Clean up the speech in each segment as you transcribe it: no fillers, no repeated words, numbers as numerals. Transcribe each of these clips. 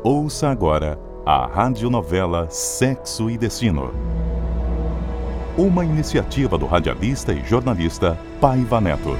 Ouça agora a radionovela Sexo e Destino. Uma iniciativa do radialista e jornalista Paiva Neto.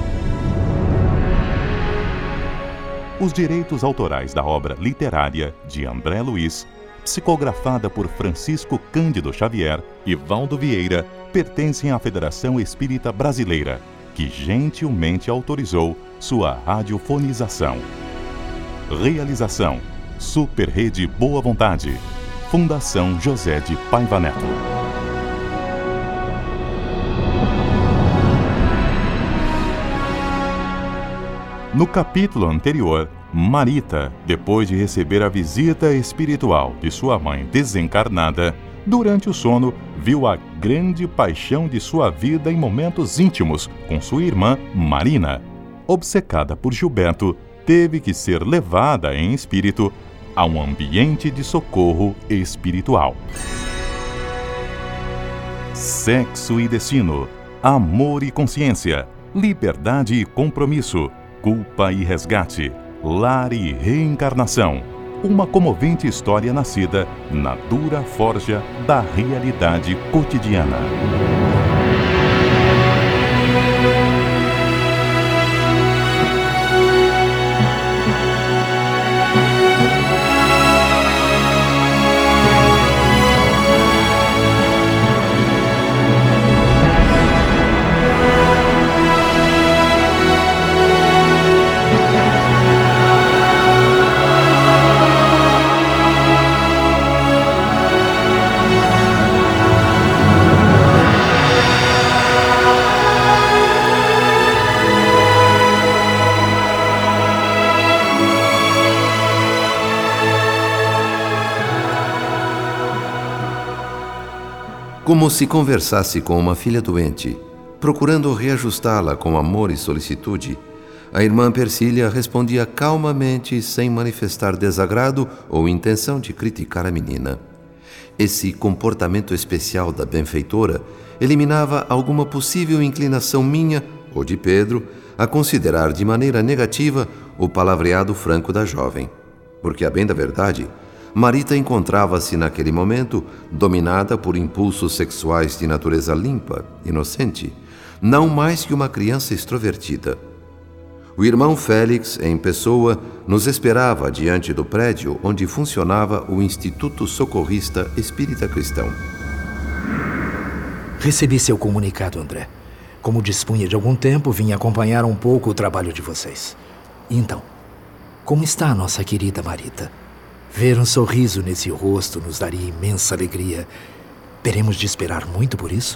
Os direitos autorais da obra literária de André Luiz, psicografada por Francisco Cândido Xavier e Valdo Vieira, pertencem à Federação Espírita Brasileira, que gentilmente autorizou sua radiofonização. Realização: Super Rede Boa Vontade. Fundação José de Paiva Neto. No capítulo anterior, Marita, depois de receber a visita espiritual de sua mãe desencarnada, durante o sono, viu a grande paixão de sua vida em momentos íntimos com sua irmã Marina. Obcecada por Gilberto, teve que ser levada em espírito a um ambiente de socorro espiritual. Sexo e destino, amor e consciência, liberdade e compromisso, culpa e resgate, lar e reencarnação. Uma comovente história nascida na dura forja da realidade cotidiana. Como se conversasse com uma filha doente, procurando reajustá-la com amor e solicitude, a irmã Persília respondia calmamente, sem manifestar desagrado ou intenção de criticar a menina. Esse comportamento especial da benfeitora eliminava alguma possível inclinação minha ou de Pedro a considerar de maneira negativa o palavreado franco da jovem, porque, a bem da verdade, Marita encontrava-se naquele momento dominada por impulsos sexuais de natureza limpa, inocente, não mais que uma criança extrovertida. O irmão Félix, em pessoa, nos esperava diante do prédio onde funcionava o Instituto Socorrista Espírita Cristão. Recebi seu comunicado, André. Como dispunha de algum tempo, vim acompanhar um pouco o trabalho de vocês. E então, como está a nossa querida Marita? Ver um sorriso nesse rosto nos daria imensa alegria. Teremos de esperar muito por isso?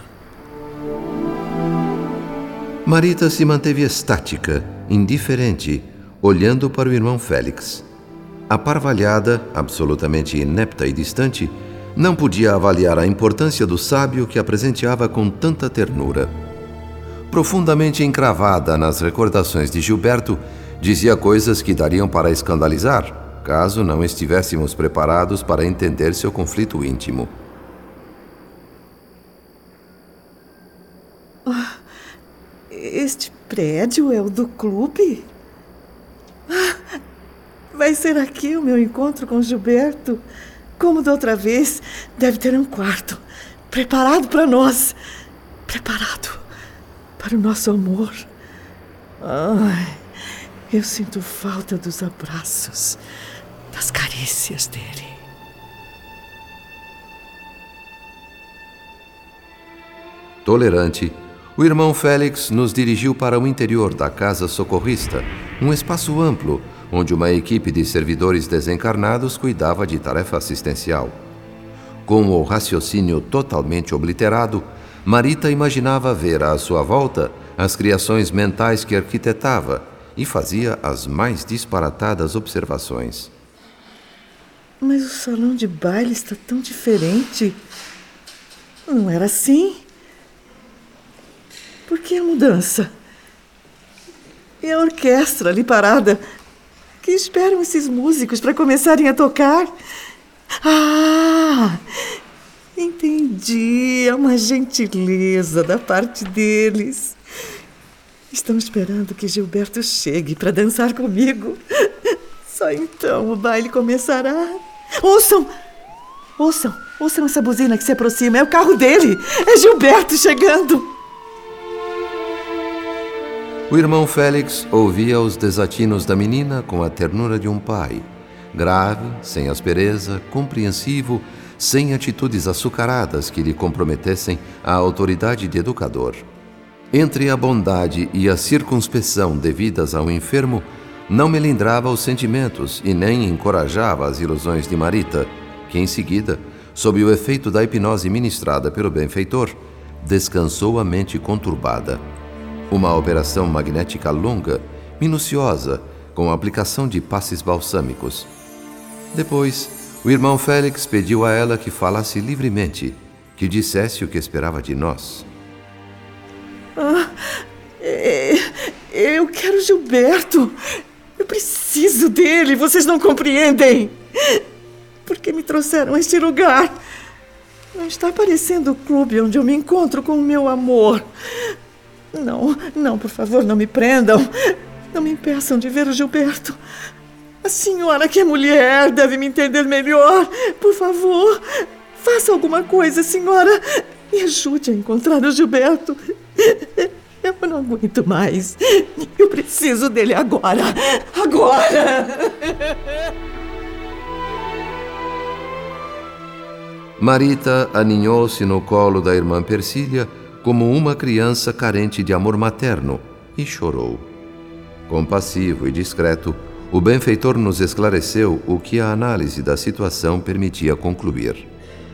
Marita se manteve estática, indiferente, olhando para o irmão Félix. Aparvalhada, absolutamente inepta e distante, não podia avaliar a importância do sábio que a presenteava com tanta ternura. Profundamente encravada nas recordações de Gilberto, dizia coisas que dariam para escandalizar, caso não estivéssemos preparados para entender seu conflito íntimo. Este prédio é o do clube? Vai ser aqui o meu encontro com Gilberto? Como da outra vez, deve ter um quarto preparado para nós, preparado para o nosso amor. Eu sinto falta dos abraços, das carícias dele. Tolerante, o irmão Félix nos dirigiu para o interior da Casa Socorrista, um espaço amplo, onde uma equipe de servidores desencarnados cuidava de tarefa assistencial. Com o raciocínio totalmente obliterado, Marita imaginava ver à sua volta as criações mentais que arquitetava e fazia as mais disparatadas observações. Mas o salão de baile está tão diferente. Não era assim? Por que a mudança? E a orquestra ali parada? Que esperam esses músicos para começarem a tocar? Entendi. É uma gentileza da parte deles. Estão esperando que Gilberto chegue para dançar comigo. Só então o baile começará. Ouçam! Ouçam! Ouçam essa buzina que se aproxima. É o carro dele! É Gilberto chegando! O irmão Félix ouvia os desatinos da menina com a ternura de um pai. Grave, sem aspereza, compreensivo, sem atitudes açucaradas que lhe comprometessem a autoridade de educador. Entre a bondade e a circunspeção devidas ao enfermo, não melindrava os sentimentos e nem encorajava as ilusões de Marita, que em seguida, sob o efeito da hipnose ministrada pelo benfeitor, descansou a mente conturbada. Uma operação magnética longa, minuciosa, com a aplicação de passes balsâmicos. Depois, o irmão Félix pediu a ela que falasse livremente, que dissesse o que esperava de nós. Eu quero Gilberto. Eu preciso dele, vocês não compreendem. Por que me trouxeram a este lugar? Não está parecendo o clube onde eu me encontro com o meu amor. Não, por favor, não me prendam. Não me impeçam de ver o Gilberto. A senhora, que é mulher, deve me entender melhor. Por favor, faça alguma coisa, senhora. Me ajude a encontrar o Gilberto. Eu não aguento mais. Eu preciso dele agora. Agora! Marita aninhou-se no colo da irmã Persília como uma criança carente de amor materno e chorou. Compassivo e discreto, o benfeitor nos esclareceu o que a análise da situação permitia concluir.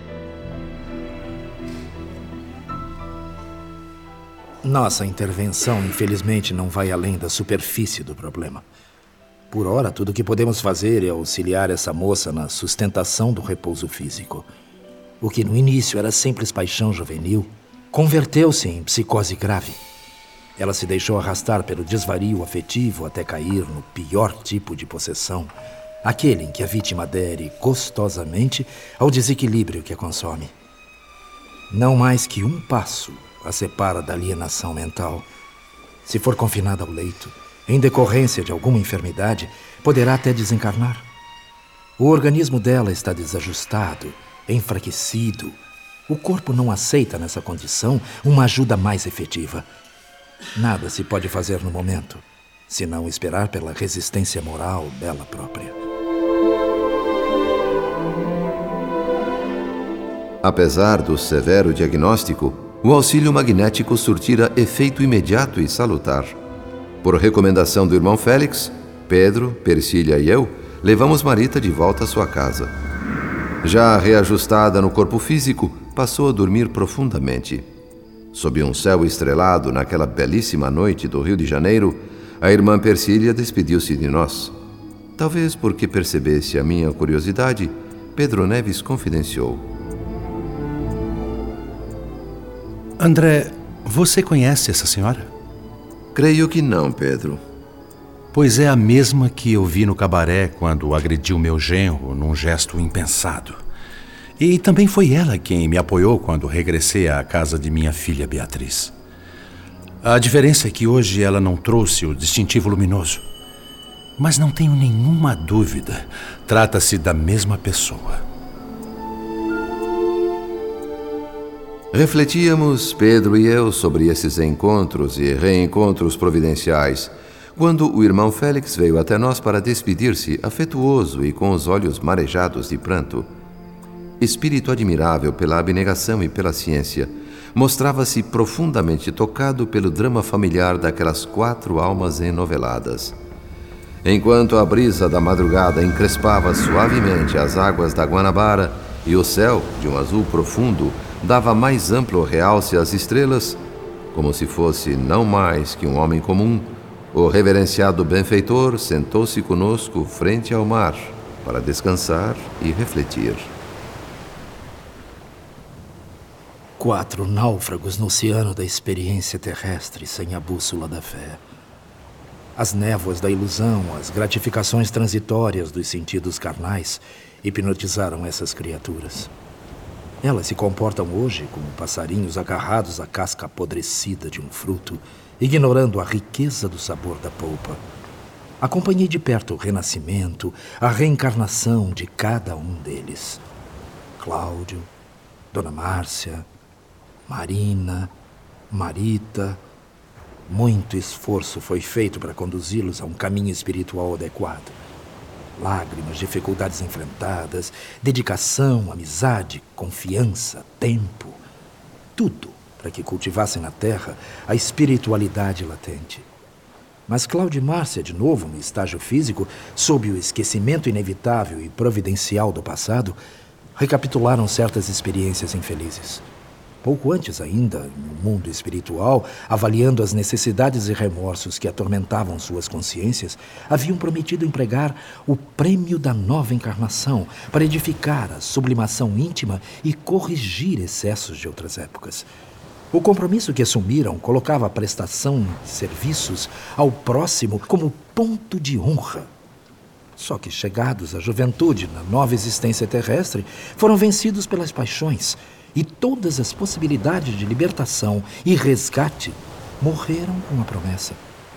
Nossa intervenção, infelizmente, não vai além da superfície do problema. Por ora, tudo o que podemos fazer é auxiliar essa moça na sustentação do repouso físico. O que no início era simples paixão juvenil, converteu-se em psicose grave. Ela se deixou arrastar pelo desvario afetivo até cair no pior tipo de possessão, aquele em que a vítima adere gostosamente ao desequilíbrio que a consome. Não mais que um passo a separa da alienação mental. Se for confinada ao leito, em decorrência de alguma enfermidade, poderá até desencarnar. O organismo dela está desajustado, enfraquecido. O corpo não aceita nessa condição uma ajuda mais efetiva. Nada se pode fazer no momento, senão esperar pela resistência moral dela própria. Apesar do severo diagnóstico, o auxílio magnético surtira efeito imediato e salutar. Por recomendação do irmão Félix, Pedro, Persília e eu levamos Marita de volta à sua casa. Já reajustada no corpo físico, passou a dormir profundamente. Sob um céu estrelado naquela belíssima noite do Rio de Janeiro, a irmã Persília despediu-se de nós. Talvez porque percebesse a minha curiosidade, Pedro Neves confidenciou. André, você conhece essa senhora? Creio que não, Pedro. Pois é a mesma que eu vi no cabaré quando agrediu meu genro num gesto impensado. E também foi ela quem me apoiou quando regressei à casa de minha filha Beatriz. A diferença é que hoje ela não trouxe o distintivo luminoso. Mas não tenho nenhuma dúvida, trata-se da mesma pessoa. Refletíamos, Pedro e eu, sobre esses encontros e reencontros providenciais, quando o irmão Félix veio até nós para despedir-se, afetuoso e com os olhos marejados de pranto. Espírito admirável pela abnegação e pela ciência, mostrava-se profundamente tocado pelo drama familiar daquelas 4 almas enoveladas. Enquanto a brisa da madrugada encrespava suavemente as águas da Guanabara e o céu, de um azul profundo, dava mais amplo realce às estrelas, como se fosse não mais que um homem comum, o reverenciado benfeitor sentou-se conosco frente ao mar para descansar e refletir. 4 náufragos no oceano da experiência terrestre sem a bússola da fé. As névoas da ilusão, as gratificações transitórias dos sentidos carnais hipnotizaram essas criaturas. Elas se comportam hoje como passarinhos agarrados à casca apodrecida de um fruto, ignorando a riqueza do sabor da polpa. Acompanhei de perto o renascimento, a reencarnação de cada um deles. Cláudio, Dona Márcia, Marina, Marita. Muito esforço foi feito para conduzi-los a um caminho espiritual adequado. Lágrimas, dificuldades enfrentadas, dedicação, amizade, confiança, tempo. Tudo para que cultivassem na terra a espiritualidade latente. Mas Cláudio e Márcia, de novo no estágio físico, sob o esquecimento inevitável e providencial do passado, recapitularam certas experiências infelizes. Pouco antes ainda, no mundo espiritual, avaliando as necessidades e remorsos que atormentavam suas consciências, haviam prometido empregar o prêmio da nova encarnação para edificar a sublimação íntima e corrigir excessos de outras épocas. O compromisso que assumiram colocava a prestação de serviços ao próximo como ponto de honra. Só que, chegados à juventude na nova existência terrestre, foram vencidos pelas paixões, e todas as possibilidades de libertação e resgate morreram com a promessa.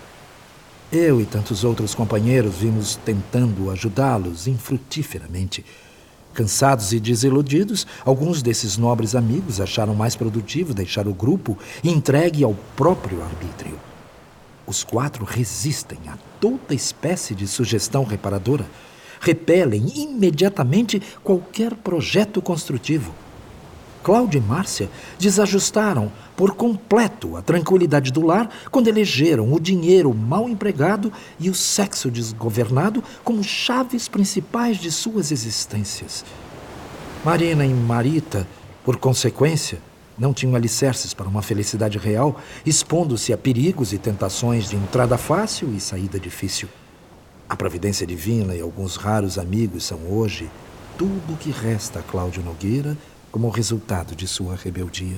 Eu e tantos outros companheiros vimos tentando ajudá-los infrutíferamente. Cansados e desiludidos, alguns desses nobres amigos acharam mais produtivo deixar o grupo entregue ao próprio arbítrio. Os 4 resistem a toda espécie de sugestão reparadora, repelem imediatamente qualquer projeto construtivo. Cláudio e Márcia desajustaram por completo a tranquilidade do lar quando elegeram o dinheiro mal empregado e o sexo desgovernado como chaves principais de suas existências. Marina e Marita, por consequência, não tinham alicerces para uma felicidade real, expondo-se a perigos e tentações de entrada fácil e saída difícil. A providência divina e alguns raros amigos são hoje tudo o que resta a Cláudio Nogueira como resultado de sua rebeldia.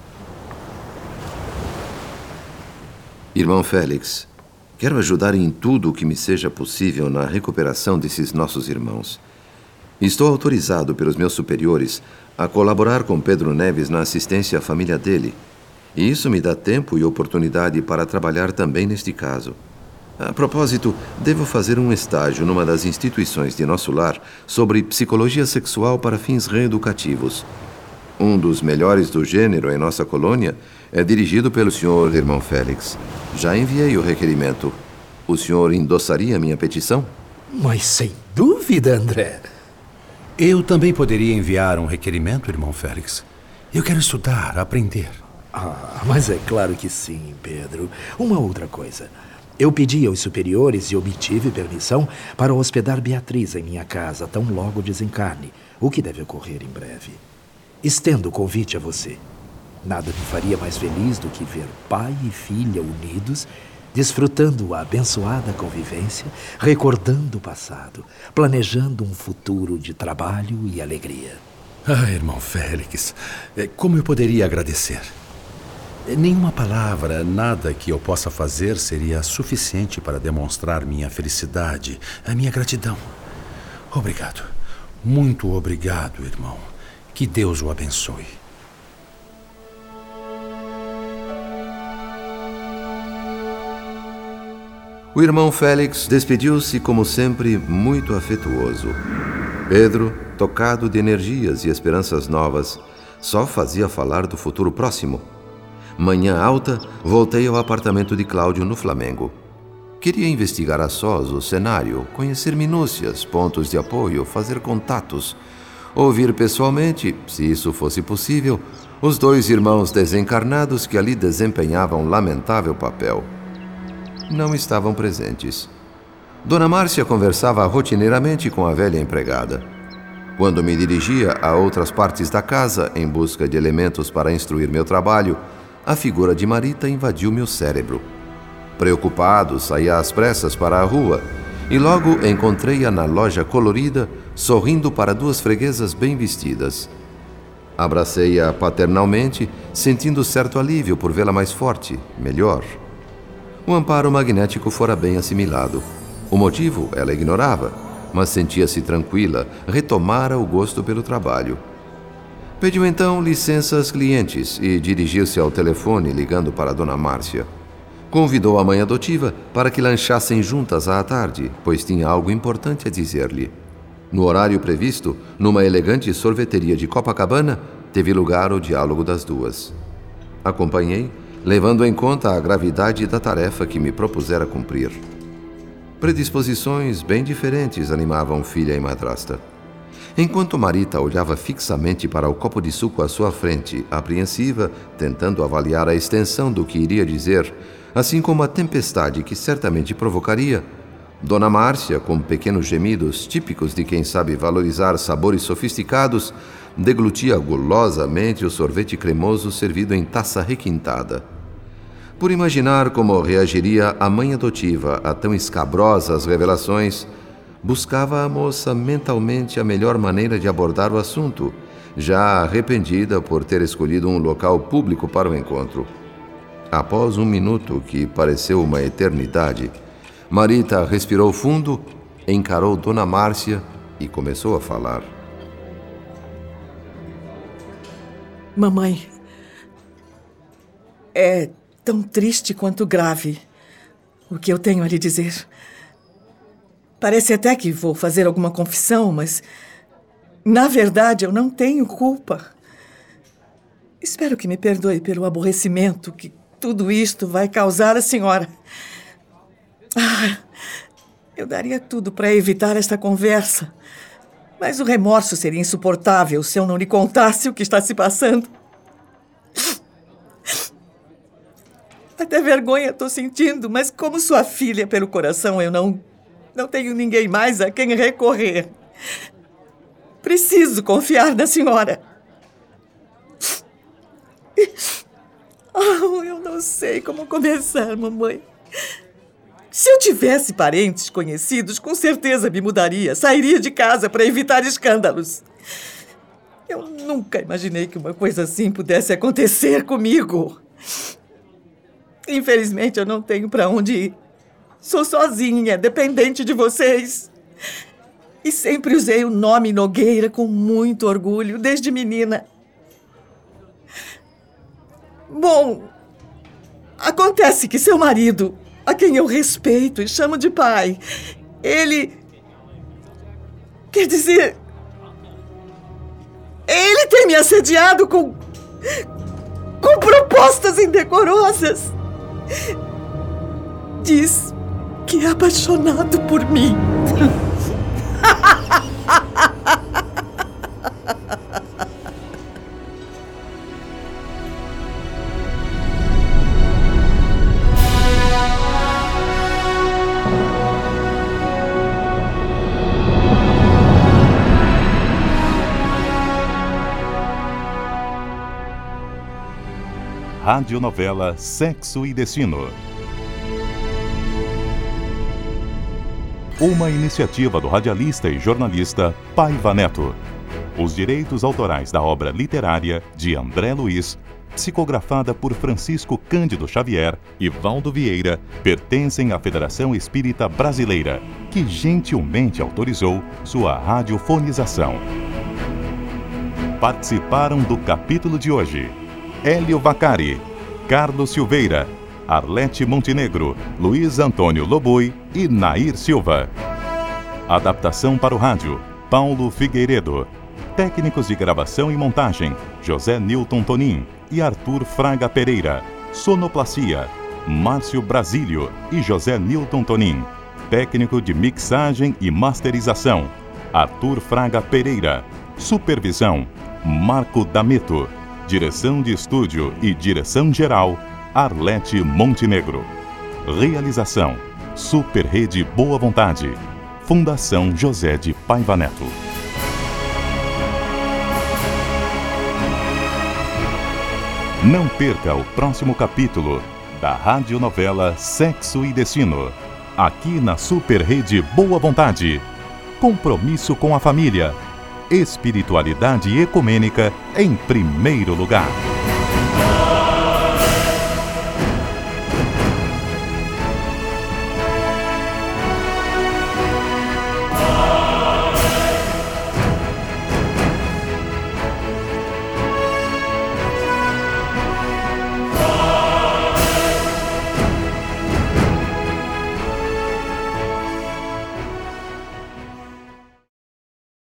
Irmão Félix, quero ajudar em tudo o que me seja possível na recuperação desses nossos irmãos. Estou autorizado pelos meus superiores a colaborar com Pedro Neves na assistência à família dele. E isso me dá tempo e oportunidade para trabalhar também neste caso. A propósito, devo fazer um estágio numa das instituições de nosso lar sobre psicologia sexual para fins reeducativos. Um dos melhores do gênero em nossa colônia é dirigido pelo senhor irmão Félix. Já enviei o requerimento. O senhor endossaria minha petição? Mas sem dúvida, André. Eu também poderia enviar um requerimento, irmão Félix. Eu quero estudar, aprender. Mas é claro que sim, Pedro. Uma outra coisa. Eu pedi aos superiores e obtive permissão para hospedar Beatriz em minha casa tão logo desencarne, o que deve ocorrer em breve. Estendo o convite a você. Nada me faria mais feliz do que ver pai e filha unidos, desfrutando a abençoada convivência, recordando o passado, planejando um futuro de trabalho e alegria. Irmão Félix, como eu poderia agradecer? Nenhuma palavra, nada que eu possa fazer seria suficiente para demonstrar minha felicidade, a minha gratidão. Obrigado. Muito obrigado, irmão. Que Deus o abençoe. O irmão Félix despediu-se, como sempre, muito afetuoso. Pedro, tocado de energias e esperanças novas, só fazia falar do futuro próximo. Manhã alta, voltei ao apartamento de Cláudio no Flamengo. Queria investigar a sós o cenário, conhecer minúcias, pontos de apoio, fazer contatos, ouvir pessoalmente, se isso fosse possível, os 2 irmãos desencarnados que ali desempenhavam lamentável papel. Não estavam presentes. Dona Márcia conversava rotineiramente com a velha empregada. Quando me dirigia a outras partes da casa em busca de elementos para instruir meu trabalho, a figura de Marita invadiu meu cérebro. Preocupado, saí às pressas para a rua e logo encontrei-a na loja colorida, sorrindo para 2 freguesas bem vestidas. Abracei-a paternalmente, sentindo certo alívio por vê-la mais forte, melhor. O amparo magnético fora bem assimilado. O motivo ela ignorava, mas sentia-se tranquila, retomara o gosto pelo trabalho. Pediu então licença às clientes e dirigiu-se ao telefone ligando para Dona Márcia. Convidou a mãe adotiva para que lanchassem juntas à tarde, pois tinha algo importante a dizer-lhe. No horário previsto, numa elegante sorveteria de Copacabana, teve lugar o diálogo das duas. Acompanhei, levando em conta a gravidade da tarefa que me propusera cumprir. Predisposições bem diferentes animavam filha e madrasta. Enquanto Marita olhava fixamente para o copo de suco à sua frente, apreensiva, tentando avaliar a extensão do que iria dizer, assim como a tempestade que certamente provocaria, Dona Márcia, com pequenos gemidos típicos de quem sabe valorizar sabores sofisticados, deglutia gulosamente o sorvete cremoso servido em taça requintada. Por imaginar como reagiria a mãe adotiva a tão escabrosas revelações, buscava a moça mentalmente a melhor maneira de abordar o assunto, já arrependida por ter escolhido um local público para o encontro. Após um minuto que pareceu uma eternidade, Marita respirou fundo, encarou Dona Márcia e começou a falar. Mamãe, é tão triste quanto grave o que eu tenho a lhe dizer. Parece até que vou fazer alguma confissão, mas, na verdade, eu não tenho culpa. Espero que me perdoe pelo aborrecimento que tudo isto vai causar à senhora. Eu daria tudo para evitar esta conversa, mas o remorso seria insuportável se eu não lhe contasse o que está se passando. Até vergonha estou sentindo, mas como sua filha pelo coração, eu não tenho ninguém mais a quem recorrer. Preciso confiar na senhora. Eu não sei como começar, mamãe. Se eu tivesse parentes conhecidos, com certeza me mudaria, sairia de casa para evitar escândalos. Eu nunca imaginei que uma coisa assim pudesse acontecer comigo. Infelizmente, eu não tenho para onde ir. Sou sozinha, dependente de vocês. E sempre usei o nome Nogueira com muito orgulho, desde menina. Bom, acontece que seu marido, a quem eu respeito e chamo de pai, ele... Quer dizer... Ele tem me assediado com propostas indecorosas. Diz que é apaixonado por mim. Radionovela Sexo e Destino. Uma iniciativa do radialista e jornalista Paiva Neto. Os direitos autorais da obra literária de André Luiz, psicografada por Francisco Cândido Xavier e Valdo Vieira, pertencem à Federação Espírita Brasileira, que gentilmente autorizou sua radiofonização. Participaram do capítulo de hoje Hélio Vacari, Carlos Silveira, Arlete Montenegro, Luiz Antônio Lobui e Nair Silva. Adaptação para o rádio, Paulo Figueiredo. Técnicos de gravação e montagem, José Nilton Tonin e Arthur Fraga Pereira. Sonoplastia, Márcio Brasílio e José Nilton Tonin. Técnico de mixagem e masterização, Arthur Fraga Pereira. Supervisão, Marco D'Ameto. Direção de estúdio e direção geral, Arlete Montenegro. Realização, Super Rede Boa Vontade. Fundação José de Paiva Neto. Não perca o próximo capítulo da radionovela Sexo e Destino, aqui na Super Rede Boa Vontade. Compromisso com a família. Espiritualidade ecumênica em primeiro lugar.